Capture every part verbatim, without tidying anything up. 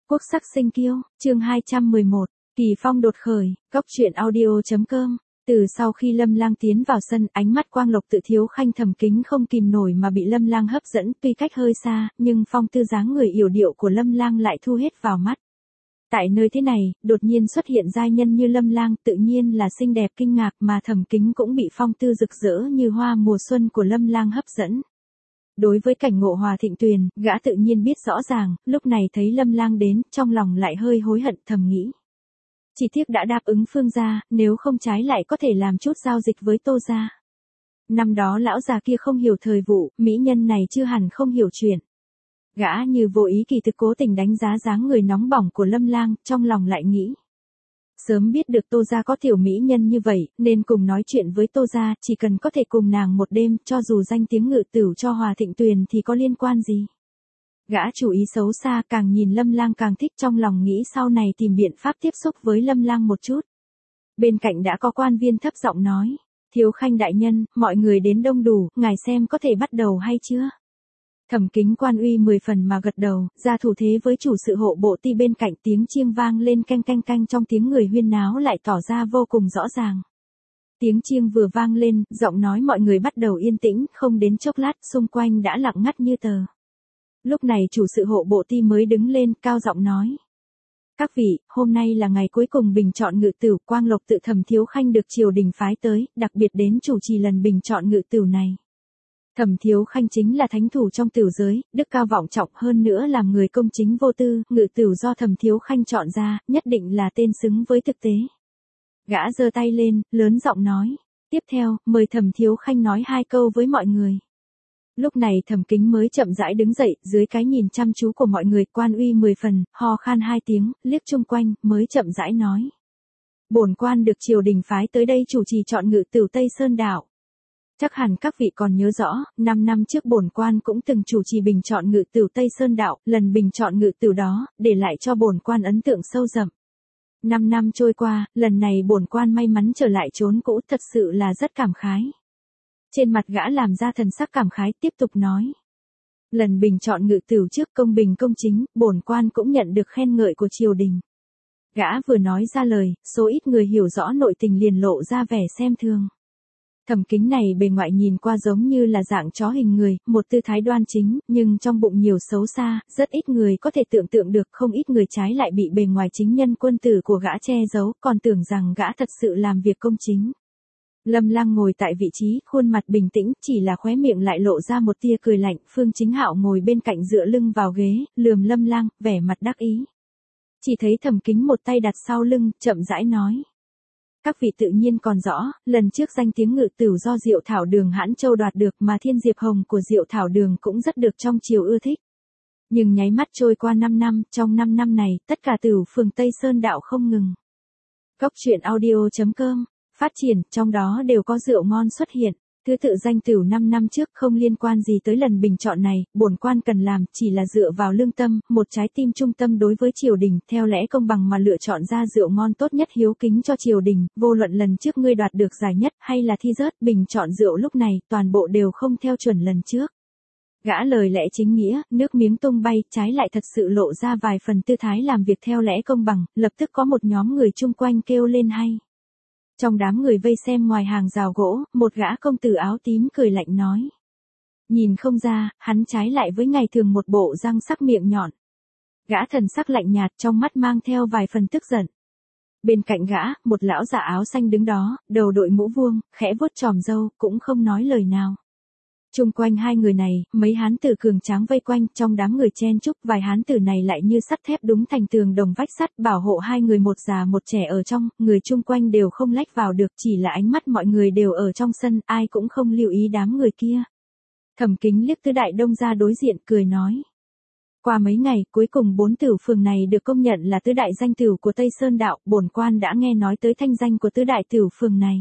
Quốc sắc sinh kiêu, chương hai trăm mười một, kỳ phong đột khởi, góc truyện audio.com. Từ sau khi Lâm Lang tiến vào sân, ánh mắt Quang Lộc Tự Thiếu Khanh Thẩm Kính không kìm nổi mà bị Lâm Lang hấp dẫn, tuy cách hơi xa, nhưng phong tư dáng người yểu điệu của Lâm Lang lại thu hết vào mắt. Tại nơi thế này, đột nhiên xuất hiện giai nhân như Lâm Lang, tự nhiên là xinh đẹp kinh ngạc, mà Thẩm Kính cũng bị phong tư rực rỡ như hoa mùa xuân của Lâm Lang hấp dẫn. Đối với cảnh ngộ hòa thịnh tuyền, gã tự nhiên biết rõ ràng, lúc này thấy Lâm Lang đến, trong lòng lại hơi hối hận, thầm nghĩ. Chỉ tiếc đã đáp ứng Phương gia, nếu không trái lại có thể làm chút giao dịch với Tô gia. Năm đó lão già kia không hiểu thời vụ, mỹ nhân này chưa hẳn không hiểu chuyện. Gã như vô ý kỳ thực cố tình đánh giá dáng người nóng bỏng của Lâm Lang, trong lòng lại nghĩ. Sớm biết được Tô gia có tiểu mỹ nhân như vậy, nên cùng nói chuyện với Tô gia, chỉ cần có thể cùng nàng một đêm, cho dù danh tiếng ngự tửu cho Hòa Thịnh Tuyền thì có liên quan gì. Gã chủ ý xấu xa, càng nhìn Lâm Lang càng thích, trong lòng nghĩ sau này tìm biện pháp tiếp xúc với Lâm Lang một chút. Bên cạnh đã có quan viên thấp giọng nói, Thiếu Khanh đại nhân, mọi người đến đông đủ, ngài xem có thể bắt đầu hay chưa? Thẩm Kính quan uy mười phần mà gật đầu, ra thủ thế với chủ sự hộ bộ ti bên cạnh, tiếng chiêng vang lên canh canh canh, trong tiếng người huyên náo lại tỏ ra vô cùng rõ ràng. Tiếng chiêng vừa vang lên, giọng nói mọi người bắt đầu yên tĩnh, không đến chốc lát, xung quanh đã lặng ngắt như tờ. Lúc này chủ sự hộ bộ ti mới đứng lên, cao giọng nói. Các vị, hôm nay là ngày cuối cùng bình chọn ngự tửu, Quang Lộc Tự Thẩm Thiếu Khanh được triều đình phái tới, đặc biệt đến chủ trì lần bình chọn ngự tửu này. Thẩm Thiếu Khanh chính là thánh thủ trong tửu giới, đức cao vọng trọng, hơn nữa làm người công chính vô tư, ngự tửu do Thẩm Thiếu Khanh chọn ra, nhất định là tên xứng với thực tế. Gã giơ tay lên, lớn giọng nói. Tiếp theo, mời Thẩm Thiếu Khanh nói hai câu với mọi người. Lúc này Thẩm Kính mới chậm rãi đứng dậy, dưới cái nhìn chăm chú của mọi người, quan uy mười phần, ho khan hai tiếng, liếc chung quanh, mới chậm rãi nói. Bổn quan được triều đình phái tới đây chủ trì chọn ngự tửu Tây Sơn Đạo. Chắc hẳn các vị còn nhớ rõ, năm năm trước bổn quan cũng từng chủ trì bình chọn ngự tửu Tây Sơn Đạo, lần bình chọn ngự tửu đó, để lại cho bổn quan ấn tượng sâu đậm. Năm năm trôi qua, lần này bổn quan may mắn trở lại chốn cũ, thật sự là rất cảm khái. Trên mặt gã làm ra thần sắc cảm khái, tiếp tục nói. Lần bình chọn ngự tửu trước công bình công chính, bổn quan cũng nhận được khen ngợi của triều đình. Gã vừa nói ra lời, số ít người hiểu rõ nội tình liền lộ ra vẻ xem thường. Thẩm Kính này bề ngoại nhìn qua giống như là dạng chó hình người, một tư thái đoan chính, nhưng trong bụng nhiều xấu xa, rất ít người có thể tưởng tượng được, không ít người trái lại bị bề ngoài chính nhân quân tử của gã che giấu, còn tưởng rằng gã thật sự làm việc công chính. Lâm Lang ngồi tại vị trí, khuôn mặt bình tĩnh, chỉ là khóe miệng lại lộ ra một tia cười lạnh, Phương Chính Hạo ngồi bên cạnh dựa lưng vào ghế, lườm Lâm Lang, vẻ mặt đắc ý. Chỉ thấy Thẩm Kính một tay đặt sau lưng, chậm rãi nói. Các vị tự nhiên còn rõ, lần trước danh tiếng ngự tửu do Diệu Thảo Đường Hãn Châu đoạt được, mà Thiên Diệp Hồng của Diệu Thảo Đường cũng rất được trong triều ưa thích. Nhưng nháy mắt trôi qua năm năm, trong năm năm này, tất cả tửu phường Tây Sơn Đạo không ngừng. Góc truyện audio.com, phát triển, trong đó đều có rượu ngon xuất hiện. Thứ tự danh tửu năm năm trước không liên quan gì tới lần bình chọn này, bổn quan cần làm chỉ là dựa vào lương tâm, một trái tim trung tâm đối với triều đình, theo lẽ công bằng mà lựa chọn ra rượu ngon tốt nhất hiếu kính cho triều đình, vô luận lần trước ngươi đoạt được giải nhất hay là thi rớt, bình chọn rượu lúc này, toàn bộ đều không theo chuẩn lần trước. Gã lời lẽ chính nghĩa, nước miếng tung bay, trái lại thật sự lộ ra vài phần tư thái làm việc theo lẽ công bằng, lập tức có một nhóm người chung quanh kêu lên hay. Trong đám người vây xem ngoài hàng rào gỗ, một gã công tử áo tím cười lạnh nói. Nhìn không ra, hắn trái lại với ngày thường một bộ răng sắc miệng nhọn. Gã thần sắc lạnh nhạt, trong mắt mang theo vài phần tức giận. Bên cạnh gã, một lão già áo xanh đứng đó, đầu đội mũ vuông, khẽ vuốt chòm râu, cũng không nói lời nào. Chung quanh hai người này, mấy hán tử cường tráng vây quanh, trong đám người chen chúc, vài hán tử này lại như sắt thép đúng thành tường đồng vách sắt, bảo hộ hai người một già một trẻ ở trong, người chung quanh đều không lách vào được, chỉ là ánh mắt mọi người đều ở trong sân, ai cũng không lưu ý đám người kia. Thẩm Kính liếc Tứ Đại Đông ra đối diện, cười nói. Qua mấy ngày, cuối cùng bốn tửu phường này được công nhận là tứ đại danh tửu của Tây Sơn Đạo, bổn quan đã nghe nói tới thanh danh của tứ đại tửu phường này.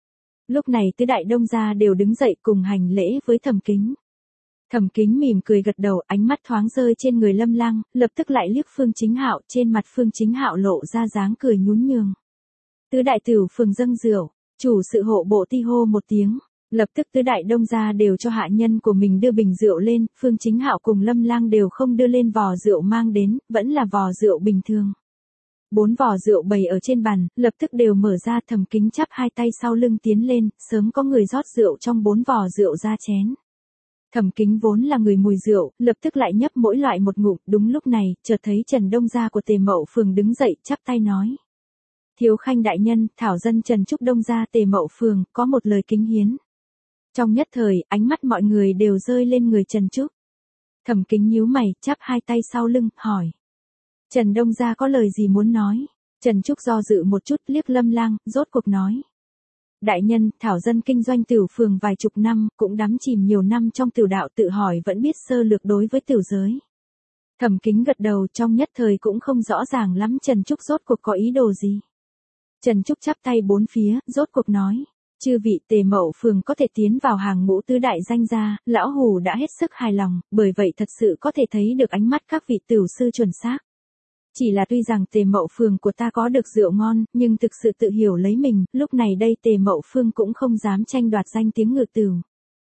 Lúc này Tứ Đại Đông gia đều đứng dậy cùng hành lễ với Thẩm Kính. Thẩm Kính mỉm cười gật đầu, ánh mắt thoáng rơi trên người Lâm Lang, lập tức lại liếc Phương Chính Hạo, trên mặt Phương Chính Hạo lộ ra dáng cười nhún nhường. Tứ đại tửu phường dâng rượu, chủ sự hộ bộ ti hô một tiếng, Lập tức tứ đại đông gia đều cho hạ nhân của mình đưa bình rượu lên, Phương Chính Hạo cùng Lâm Lang đều không đưa lên vò rượu mang đến, vẫn là vò rượu bình thường. Bốn vò rượu bày ở trên bàn, lập tức đều mở ra, Thẩm Kính chắp hai tay sau lưng tiến lên, sớm có người rót rượu trong bốn vò rượu ra chén. Thẩm Kính vốn là người mùi rượu, lập tức lại nhấp mỗi loại một ngụm, đúng lúc này, chợt thấy Trần Đông gia của Tề Mậu Phường đứng dậy, chắp tay nói. Thiếu khanh đại nhân, thảo dân Trần Trúc Đông gia Tề Mậu Phường, có một lời kính hiến. Trong nhất thời, ánh mắt mọi người đều rơi lên người Trần Trúc. Thẩm Kính nhíu mày, chắp hai tay sau lưng, hỏi. Trần Đông gia có lời gì muốn nói? Trần Trúc do dự một chút, liếc Lâm Lang, rốt cuộc nói. Đại nhân, thảo dân kinh doanh tửu phường vài chục năm, cũng đắm chìm nhiều năm trong tửu đạo, tự hỏi vẫn biết sơ lược đối với tửu giới. Thẩm Kính gật đầu, trong nhất thời cũng không rõ ràng lắm Trần Trúc rốt cuộc có ý đồ gì. Trần Trúc chắp tay bốn phía, rốt cuộc nói. Chư vị Tề Mậu Phường có thể tiến vào hàng ngũ tứ đại danh gia, lão hủ đã hết sức hài lòng, bởi vậy thật sự có thể thấy được ánh mắt các vị tửu sư chuẩn xác. Chỉ là tuy rằng Tề Mậu Phường của ta có được rượu ngon, nhưng thực sự tự hiểu lấy mình, lúc này đây Tề Mậu Phường cũng không dám tranh đoạt danh tiếng ngự tửu.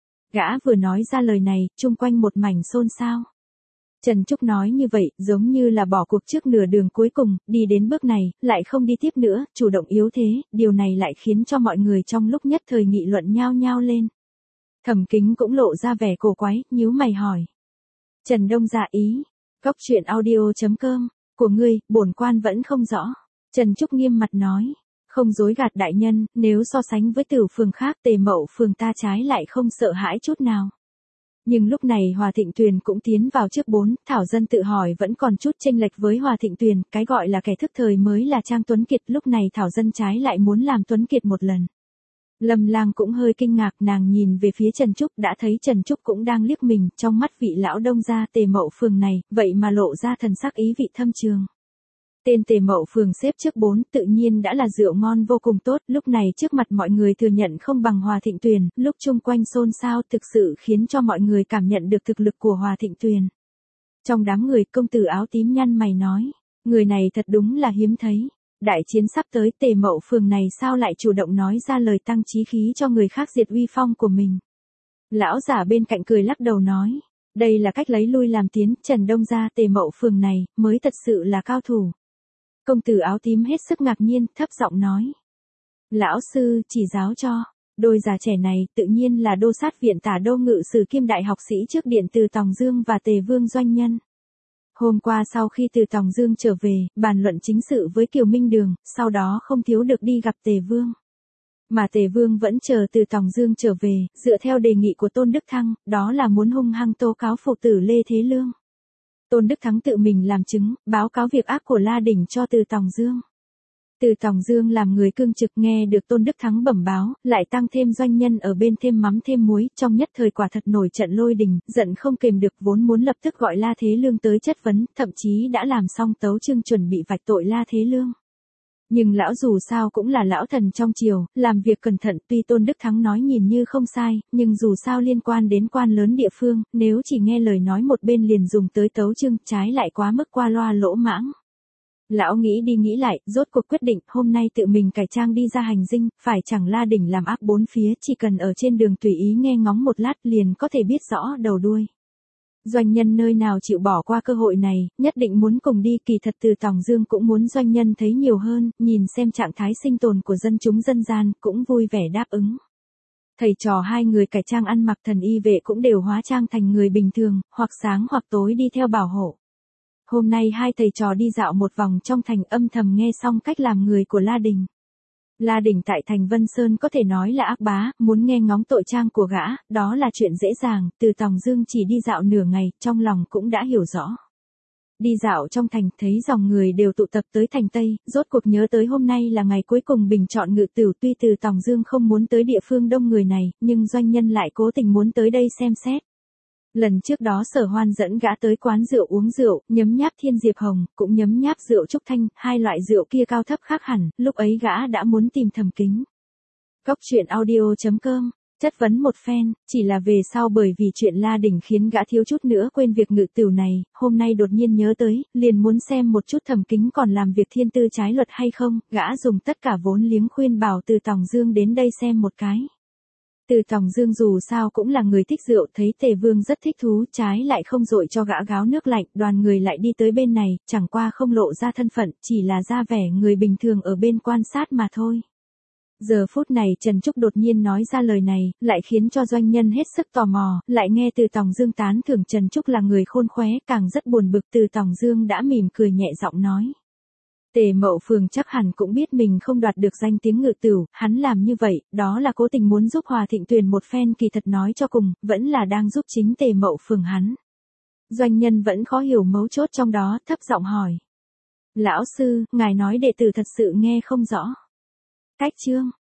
Gã vừa nói ra lời này, chung quanh một mảnh xôn xao. Trần Trúc nói như vậy, giống như là bỏ cuộc trước nửa đường cuối cùng, đi đến bước này, lại không đi tiếp nữa, chủ động yếu thế, điều này lại khiến cho mọi người trong lúc nhất thời nghị luận nhao nhao lên. Thẩm Kính cũng lộ ra vẻ cổ quái, nhíu mày hỏi. Trần Đông dạ ý, Cốc truyện audio chấm com, của ngươi, bổn quan vẫn không rõ. Trần Trúc nghiêm mặt nói. Không dối gạt đại nhân, nếu so sánh với tửu phường khác Tề Mậu Phường ta trái lại không sợ hãi chút nào. Nhưng lúc này Hòa Thịnh Tuyền cũng tiến vào trước bốn, thảo dân tự hỏi vẫn còn chút chênh lệch với Hòa Thịnh Tuyền, cái gọi là kẻ thức thời mới là Trang Tuấn Kiệt, lúc này thảo dân trái lại muốn làm Tuấn Kiệt một lần. Lâm Lang cũng hơi kinh ngạc, nàng nhìn về phía Trần Trúc, đã thấy Trần Trúc cũng đang liếc mình, trong mắt vị lão đông gia Tề Mậu Phường này, vậy mà lộ ra thần sắc ý vị thâm trường. Tên Tề Mậu Phường xếp trước bốn, tự nhiên đã là rượu ngon vô cùng tốt, lúc này trước mặt mọi người thừa nhận không bằng Hòa Thịnh Tuyền, lúc chung quanh xôn xao thực sự khiến cho mọi người cảm nhận được thực lực của Hòa Thịnh Tuyền. Trong đám người, công tử áo tím nhăn mày nói, người này thật đúng là hiếm thấy. Đại chiến sắp tới, Tề Mậu Phường này sao lại chủ động nói ra lời tăng chí khí cho người khác diệt uy phong của mình. Lão giả bên cạnh cười lắc đầu nói, đây là cách lấy lui làm tiến, Trần Đông gia Tề Mậu Phường này, mới thật sự là cao thủ. Công tử áo tím hết sức ngạc nhiên, thấp giọng nói. Lão sư, chỉ giáo cho. Đôi già trẻ này, tự nhiên là đô sát viện tả đô ngự sử kiêm đại học sĩ trước điện Từ Tòng Dương và Tề Vương doanh nhân. Hôm qua sau khi Từ Tòng Dương trở về, bàn luận chính sự với Kiều Minh Đường, sau đó không thiếu được đi gặp Tề Vương. Mà Tề Vương vẫn chờ Từ Tòng Dương trở về, dựa theo đề nghị của Tôn Đức Thăng, đó là muốn hung hăng tố cáo phụ tử Lê Thế Lương. Tôn Đức Thắng tự mình làm chứng, báo cáo việc ác của La Đỉnh cho Từ Tòng Dương. Từ Tòng Dương làm người cương trực nghe được Tôn Đức Thắng bẩm báo, lại tăng thêm doanh nhân ở bên thêm mắm thêm muối, trong nhất thời quả thật nổi trận lôi đình, giận không kềm được, vốn muốn lập tức gọi La Thế Lương tới chất vấn, thậm chí đã làm xong tấu chương chuẩn bị vạch tội La Thế Lương. Nhưng lão dù sao cũng là lão thần trong triều, làm việc cẩn thận, tuy Tôn Đức Thắng nói nhìn như không sai, nhưng dù sao liên quan đến quan lớn địa phương, nếu chỉ nghe lời nói một bên liền dùng tới tấu chương, trái lại quá mức qua loa lỗ mãng. Lão nghĩ đi nghĩ lại, rốt cuộc quyết định, hôm nay tự mình cải trang đi ra hành dinh, phải chẳng La Đỉnh làm ác bốn phía, chỉ cần ở trên đường tùy ý nghe ngóng một lát liền có thể biết rõ đầu đuôi. Doanh nhân nơi nào chịu bỏ qua cơ hội này, nhất định muốn cùng đi, kỳ thật Từ Tòng Dương cũng muốn doanh nhân thấy nhiều hơn, nhìn xem trạng thái sinh tồn của dân chúng dân gian, cũng vui vẻ đáp ứng. Thầy trò hai người cải trang ăn mặc thần y vệ cũng đều hóa trang thành người bình thường, hoặc sáng hoặc tối đi theo bảo hộ. Hôm nay hai thầy trò đi dạo một vòng trong thành, âm thầm nghe xong cách làm người của La Đỉnh. La Đỉnh tại thành Vân Sơn có thể nói là ác bá, muốn nghe ngóng tội trang của gã, đó là chuyện dễ dàng, Từ Tòng Dương chỉ đi dạo nửa ngày, trong lòng cũng đã hiểu rõ. Đi dạo trong thành, thấy dòng người đều tụ tập tới thành Tây, rốt cuộc nhớ tới hôm nay là ngày cuối cùng bình chọn ngự tửu, tuy Từ Tòng Dương không muốn tới địa phương đông người này, nhưng doanh nhân lại cố tình muốn tới đây xem xét. Lần trước đó Sở Hoan dẫn gã tới quán rượu uống rượu, nhấm nháp Thiên Diệp Hồng, cũng nhấm nháp rượu Trúc Thanh, hai loại rượu kia cao thấp khác hẳn, lúc ấy gã đã muốn tìm Thẩm Kính. Cốc truyện audio chấm com, chất vấn một phen, chỉ là về sau bởi vì chuyện La Đỉnh khiến gã thiếu chút nữa quên việc ngự tửu này, hôm nay đột nhiên nhớ tới, liền muốn xem một chút Thẩm Kính còn làm việc thiên tư trái luật hay không, gã dùng tất cả vốn liếng khuyên bảo Từ Tòng Dương đến đây xem một cái. Từ Tòng Dương dù sao cũng là người thích rượu, thấy Tề Vương rất thích thú, trái lại không dội cho gã gáo nước lạnh, đoàn người lại đi tới bên này, chẳng qua không lộ ra thân phận, chỉ là ra vẻ người bình thường ở bên quan sát mà thôi. Giờ phút này Trần Trúc đột nhiên nói ra lời này, lại khiến cho doanh nhân hết sức tò mò, lại nghe Từ Tòng Dương tán thưởng Trần Trúc là người khôn khéo, càng rất buồn bực. Từ Tòng Dương đã mỉm cười nhẹ giọng nói. Tề Mậu Phường chắc hẳn cũng biết mình không đoạt được danh tiếng ngự tửu, hắn làm như vậy, đó là cố tình muốn giúp Hòa Thịnh Tuyền một phen, kỳ thật nói cho cùng, vẫn là đang giúp chính Tề Mậu Phường hắn. Doanh nhân vẫn khó hiểu mấu chốt trong đó, thấp giọng hỏi. Lão sư, ngài nói đệ tử thật sự nghe không rõ. Cách chương.